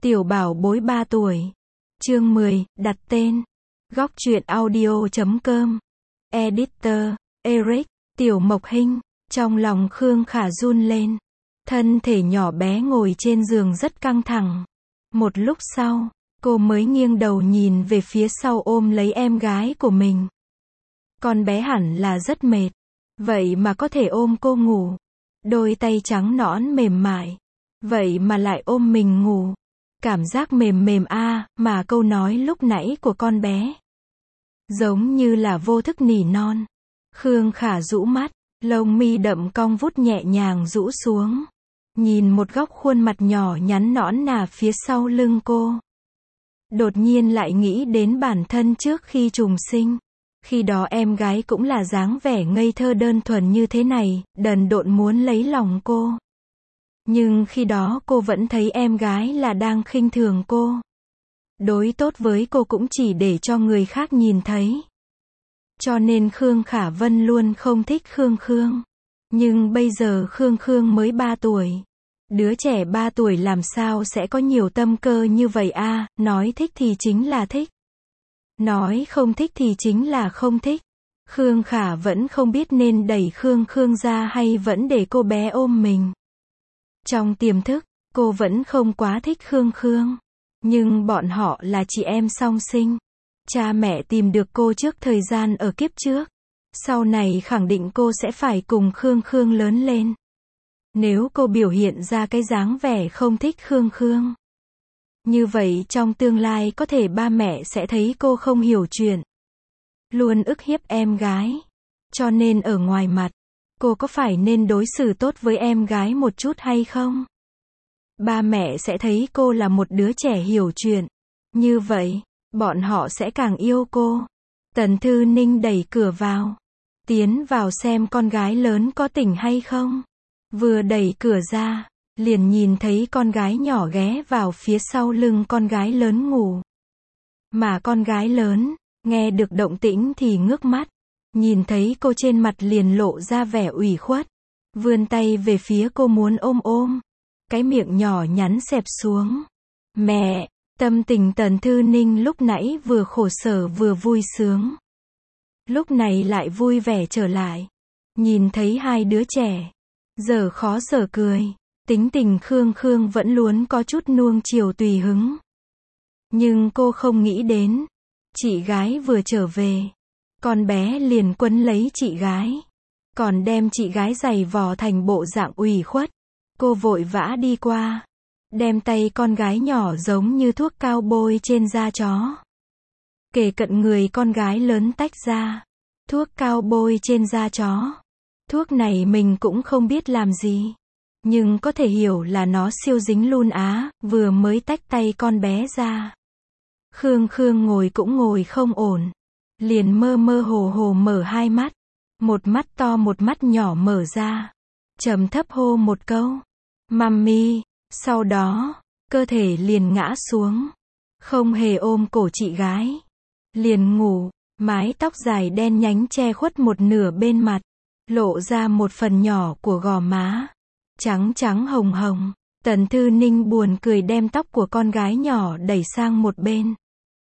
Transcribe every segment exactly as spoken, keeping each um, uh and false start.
Tiểu bảo bối ba tuổi. Chương mười, đặt tên. Góc truyện audio chấm com. Editor, Eric, Tiểu Mộc Hinh. Trong lòng Khương Khả run lên. Thân thể nhỏ bé ngồi trên giường rất căng thẳng. Một lúc sau, cô mới nghiêng đầu nhìn về phía sau ôm lấy em gái của mình. Con bé hẳn là rất mệt. Vậy mà có thể ôm cô ngủ. Đôi tay trắng nõn mềm mại. Vậy mà lại ôm mình ngủ. Cảm giác mềm mềm a à, mà câu nói lúc nãy của con bé. Giống như là vô thức nỉ non. Khương Khả rũ mắt, lông mi đậm cong vút nhẹ nhàng rũ xuống. Nhìn một góc khuôn mặt nhỏ nhắn nõn nà phía sau lưng cô. Đột nhiên lại nghĩ đến bản thân trước khi trùng sinh. Khi đó em gái cũng là dáng vẻ ngây thơ đơn thuần như thế này, đần độn muốn lấy lòng cô. Nhưng khi đó cô vẫn thấy em gái là đang khinh thường cô. Đối tốt với cô cũng chỉ để cho người khác nhìn thấy. Cho nên Khương Khả Vân luôn không thích Khương Khương. Nhưng bây giờ Khương Khương mới ba tuổi. Đứa trẻ ba tuổi làm sao sẽ có nhiều tâm cơ như vậy a à, nói thích thì chính là thích. Nói không thích thì chính là không thích. Khương Khả vẫn không biết nên đẩy Khương Khương ra hay vẫn để cô bé ôm mình. Trong tiềm thức, cô vẫn không quá thích Khương Khương. Nhưng bọn họ là chị em song sinh. Cha mẹ tìm được cô trước thời gian ở kiếp trước. Sau này khẳng định cô sẽ phải cùng Khương Khương lớn lên. Nếu cô biểu hiện ra cái dáng vẻ không thích Khương Khương. Như vậy trong tương lai có thể ba mẹ sẽ thấy cô không hiểu chuyện. Luôn ức hiếp em gái. Cho nên ở ngoài mặt, cô có phải nên đối xử tốt với em gái một chút hay không? Ba mẹ sẽ thấy cô là một đứa trẻ hiểu chuyện. Như vậy, bọn họ sẽ càng yêu cô. Tần Thư Ninh đẩy cửa vào. Tiến vào xem con gái lớn có tỉnh hay không. Vừa đẩy cửa ra, liền nhìn thấy con gái nhỏ ghé vào phía sau lưng con gái lớn ngủ. Mà con gái lớn, nghe được động tĩnh thì ngước mắt. Nhìn thấy cô trên mặt liền lộ ra vẻ ủy khuất. Vươn tay về phía cô muốn ôm ôm. Cái miệng nhỏ nhắn xẹp xuống. Mẹ, tâm tình Tần Thư Ninh lúc nãy vừa khổ sở vừa vui sướng. Lúc này lại vui vẻ trở lại. Nhìn thấy hai đứa trẻ. Giờ khó sở cười. Tính tình Khương Khương vẫn luôn có chút nuông chiều tùy hứng. Nhưng cô không nghĩ đến. Chị gái vừa trở về. Con bé liền quấn lấy chị gái. Còn đem chị gái giày vò thành bộ dạng ủy khuất. Cô vội vã đi qua. Đem tay con gái nhỏ giống như thuốc cao bôi trên da chó. Kề cận người con gái lớn tách ra. Thuốc cao bôi trên da chó. Thuốc này mình cũng không biết làm gì. Nhưng có thể hiểu là nó siêu dính luôn á, vừa mới tách tay con bé ra. Khương Khương ngồi cũng ngồi không ổn. Liền mơ mơ hồ hồ mở hai mắt. Một mắt to một mắt nhỏ mở ra. Trầm thấp hô một câu. Mummy. Sau đó, cơ thể liền ngã xuống. Không hề ôm cổ chị gái. Liền ngủ. Mái tóc dài đen nhánh che khuất một nửa bên mặt. Lộ ra một phần nhỏ của gò má. Trắng trắng hồng hồng. Tần Thư Ninh buồn cười đem tóc của con gái nhỏ đẩy sang một bên.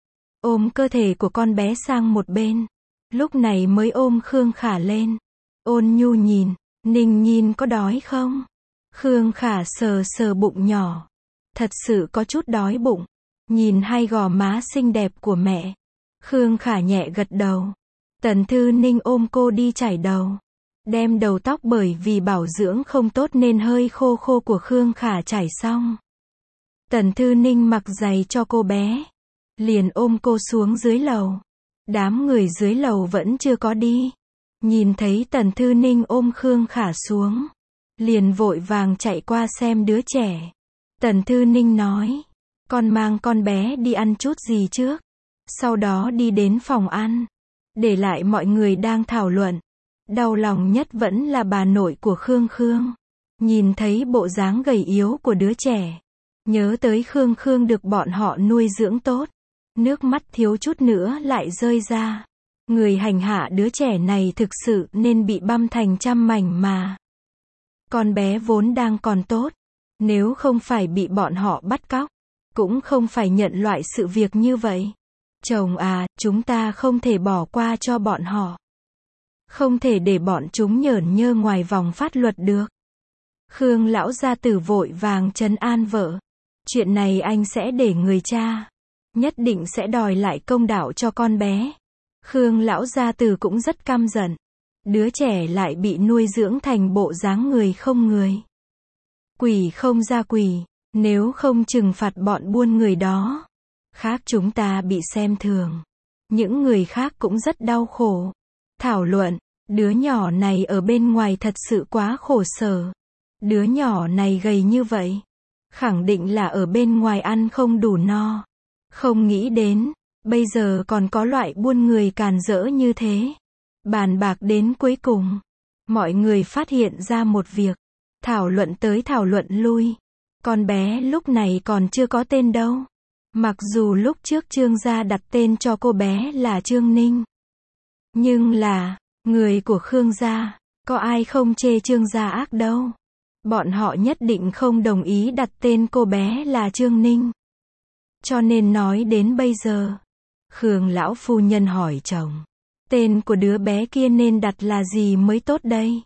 Ôm cơ thể của con bé sang một bên. Lúc này mới ôm Khương Khả lên. Ôn nhu nhìn. Ninh Nhin có đói không? Khương Khả sờ sờ bụng nhỏ. Thật sự có chút đói bụng. Nhìn hai gò má xinh đẹp của mẹ. Khương Khả nhẹ gật đầu. Tần Thư Ninh ôm cô đi chải đầu. Đem đầu tóc bởi vì bảo dưỡng không tốt nên hơi khô khô của Khương Khả chải xong. Tần Thư Ninh mặc giày cho cô bé. Liền ôm cô xuống dưới lầu. Đám người dưới lầu vẫn chưa có đi. Nhìn thấy Tần Thư Ninh ôm Khương Khả xuống. Liền vội vàng chạy qua xem đứa trẻ. Tần Thư Ninh nói. Con mang con bé đi ăn chút gì trước. Sau đó đi đến phòng ăn. Để lại mọi người đang thảo luận. Đau lòng nhất vẫn là bà nội của Khương Khương. Nhìn thấy bộ dáng gầy yếu của đứa trẻ. Nhớ tới Khương Khương được bọn họ nuôi dưỡng tốt. Nước mắt thiếu chút nữa lại rơi ra. Người hành hạ đứa trẻ này thực sự nên bị băm thành trăm mảnh mà. Con bé vốn đang còn tốt. Nếu không phải bị bọn họ bắt cóc. cũng không phải nhận loại sự việc như vậy. Chồng à, chúng ta không thể bỏ qua cho bọn họ. Không thể để bọn chúng nhởn nhơ ngoài vòng pháp luật được. Khương lão gia tử vội vàng trấn an vợ. Chuyện này anh sẽ để người cha. Nhất định sẽ đòi lại công đạo cho con bé. Khương lão gia tử cũng rất căm giận. Đứa trẻ lại bị nuôi dưỡng thành bộ dáng người không người. Quỷ không ra quỷ, nếu không trừng phạt bọn buôn người đó. Khác chúng ta bị xem thường. Những người khác cũng rất đau khổ. Thảo luận, đứa nhỏ này ở bên ngoài thật sự quá khổ sở. Đứa nhỏ này gầy như vậy. Khẳng định là ở bên ngoài ăn không đủ no. Không nghĩ đến, bây giờ còn có loại buôn người càn rỡ như thế. Bàn bạc đến cuối cùng, mọi người phát hiện ra một việc. Thảo luận tới thảo luận lui. Con bé lúc này còn chưa có tên đâu. Mặc dù lúc trước Trương gia đặt tên cho cô bé là Trương Ninh. Nhưng là, người của Khương gia, có ai không chê Trương gia ác đâu. Bọn họ nhất định không đồng ý đặt tên cô bé là Trương Ninh. Cho nên nói đến bây giờ, Khương lão phu nhân hỏi chồng, tên của đứa bé kia nên đặt là gì mới tốt đây?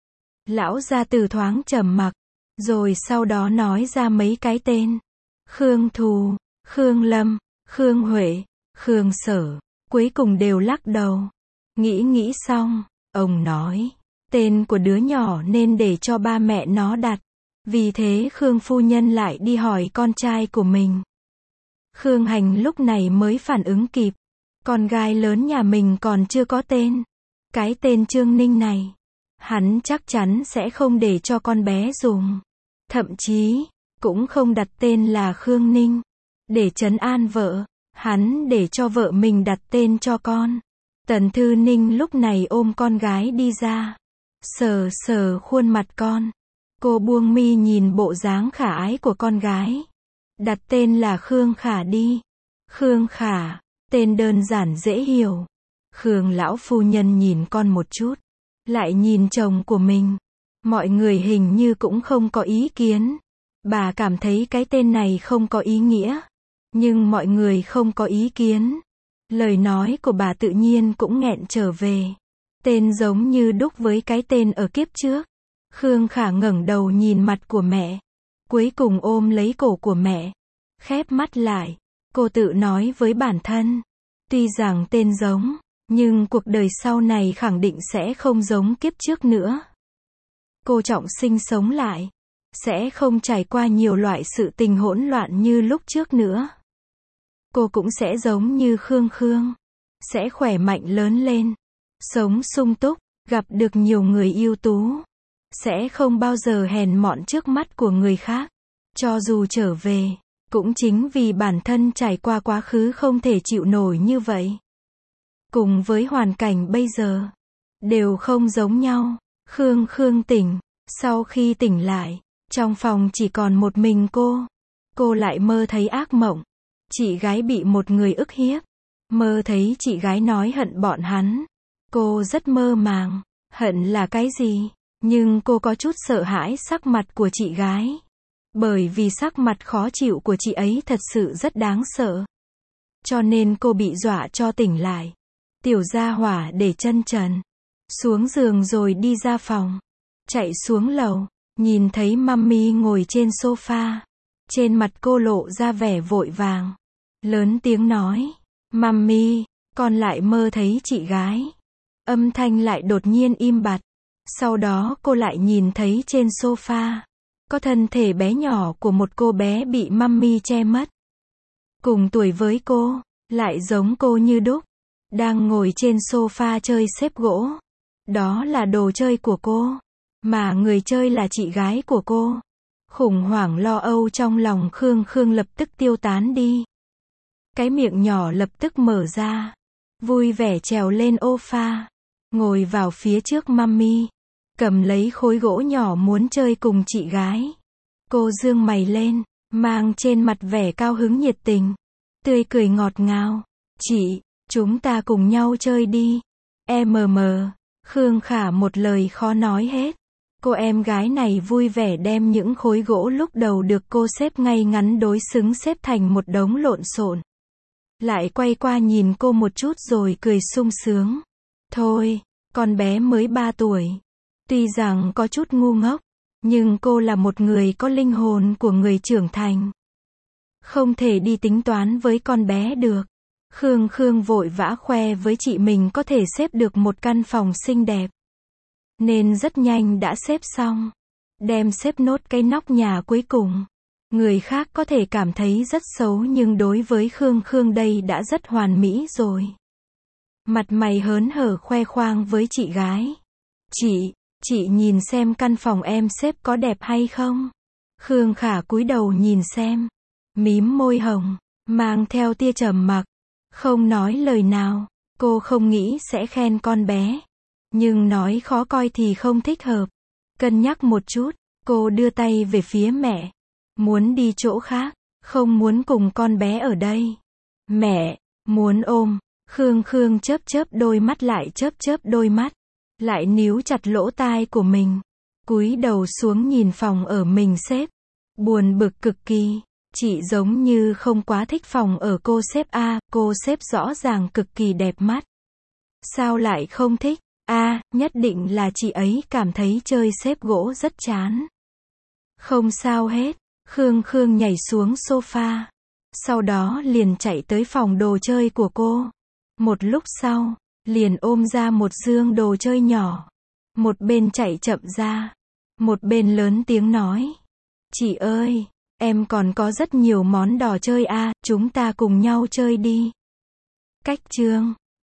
Lão gia tử thoáng trầm mặc, rồi sau đó nói ra mấy cái tên. Khương Thù, Khương Lâm, Khương Huệ, Khương Sở, cuối cùng đều lắc đầu. Nghĩ nghĩ xong, ông nói, tên của đứa nhỏ nên để cho ba mẹ nó đặt. Vì thế Khương phu nhân lại đi hỏi con trai của mình. Khương Hành lúc này mới phản ứng kịp. Con gái lớn nhà mình còn chưa có tên. Cái tên Trương Ninh này, hắn chắc chắn sẽ không để cho con bé dùng. Thậm chí, cũng không đặt tên là Khương Ninh. Để trấn an vợ, hắn để cho vợ mình đặt tên cho con. Tần Thư Ninh lúc này ôm con gái đi ra. Sờ sờ khuôn mặt con. Cô buông mi nhìn bộ dáng khả ái của con gái. Đặt tên là Khương Khả đi. Khương Khả, tên đơn giản dễ hiểu. Khương lão phu nhân nhìn con một chút. Lại nhìn chồng của mình. Mọi người hình như cũng không có ý kiến. Bà cảm thấy cái tên này không có ý nghĩa. Nhưng mọi người không có ý kiến. Lời nói của bà tự nhiên cũng nghẹn trở về. Tên giống như đúc với cái tên ở kiếp trước. Khương Khả ngẩng đầu nhìn mặt của mẹ. Cuối cùng ôm lấy cổ của mẹ. Khép mắt lại. Cô tự nói với bản thân. Tuy rằng tên giống, nhưng cuộc đời sau này khẳng định sẽ không giống kiếp trước nữa. Cô trọng sinh sống lại. Sẽ không trải qua nhiều loại sự tình hỗn loạn như lúc trước nữa. Cô cũng sẽ giống như Khương Khương. Sẽ khỏe mạnh lớn lên. Sống sung túc, gặp được nhiều người ưu tú. Sẽ không bao giờ hèn mọn trước mắt của người khác. Cho dù trở về, cũng chính vì bản thân trải qua quá khứ không thể chịu nổi như vậy. Cùng với hoàn cảnh bây giờ, đều không giống nhau. Khương Khương tỉnh, sau khi tỉnh lại, trong phòng chỉ còn một mình cô. Cô lại mơ thấy ác mộng. Chị gái bị một người ức hiếp. Mơ thấy chị gái nói hận bọn hắn. Cô rất mơ màng. Hận là cái gì? Nhưng cô có chút sợ hãi sắc mặt của chị gái. Bởi vì sắc mặt khó chịu của chị ấy thật sự rất đáng sợ. Cho nên cô bị dọa cho tỉnh lại. Tiểu gia hỏa để chân trần. Xuống giường rồi đi ra phòng. Chạy xuống lầu. Nhìn thấy mummy ngồi trên sofa. Trên mặt cô lộ ra vẻ vội vàng. Lớn tiếng nói. Mummy, con lại mơ thấy chị gái. Âm thanh lại đột nhiên im bặt. Sau đó cô lại nhìn thấy trên sofa. Có thân thể bé nhỏ của một cô bé bị mummy che mất. Cùng tuổi với cô, lại giống cô như đúc. Đang ngồi trên sofa chơi xếp gỗ. Đó là đồ chơi của cô. Mà người chơi là chị gái của cô. Khủng hoảng lo âu trong lòng Khương Khương lập tức tiêu tán đi. Cái miệng nhỏ lập tức mở ra. Vui vẻ trèo lên ô pha. Ngồi vào phía trước mummy. Cầm lấy khối gỗ nhỏ muốn chơi cùng chị gái. Cô dương mày lên, mang trên mặt vẻ cao hứng nhiệt tình. Tươi cười ngọt ngào. Chị, chúng ta cùng nhau chơi đi. Em mờ mờ. Khương Khả một lời khó nói hết. Cô em gái này vui vẻ đem những khối gỗ lúc đầu được cô xếp ngay ngắn đối xứng xếp thành một đống lộn xộn. Lại quay qua nhìn cô một chút rồi cười sung sướng. Thôi, con bé mới ba tuổi. Tuy rằng có chút ngu ngốc, nhưng cô là một người có linh hồn của người trưởng thành. Không thể đi tính toán với con bé được. Khương Khương vội vã khoe với chị mình có thể xếp được một căn phòng xinh đẹp. Nên rất nhanh đã xếp xong. Đem xếp nốt cái nóc nhà cuối cùng. Người khác có thể cảm thấy rất xấu nhưng đối với Khương Khương đây đã rất hoàn mỹ rồi. Mặt mày hớn hở khoe khoang với chị gái. Chị, chị nhìn xem căn phòng em xếp có đẹp hay không? Khương Khả cúi đầu nhìn xem. Mím môi hồng, mang theo tia trầm mặc. Không nói lời nào. Cô không nghĩ sẽ khen con bé. Nhưng nói khó coi thì không thích hợp. Cân nhắc một chút, cô đưa tay về phía mẹ. Muốn đi chỗ khác, không muốn cùng con bé ở đây. Mẹ, muốn ôm. Khương Khương chớp chớp đôi mắt lại chớp chớp đôi mắt. Lại níu chặt lỗ tai của mình. Cúi đầu xuống nhìn phòng ở mình xếp. Buồn bực cực kỳ. Chị giống như không quá thích phòng ở cô xếp a, cô xếp rõ ràng cực kỳ đẹp mắt. Sao lại không thích? A, nhất định là chị ấy cảm thấy chơi xếp gỗ rất chán. Không sao hết. Khương Khương nhảy xuống sofa. Sau đó liền chạy tới phòng đồ chơi của cô. Một lúc sau, liền ôm ra một dương đồ chơi nhỏ. Một bên chạy chậm ra. Một bên lớn tiếng nói. Chị ơi, em còn có rất nhiều món đồ chơi a, chúng ta cùng nhau chơi đi. Cách chương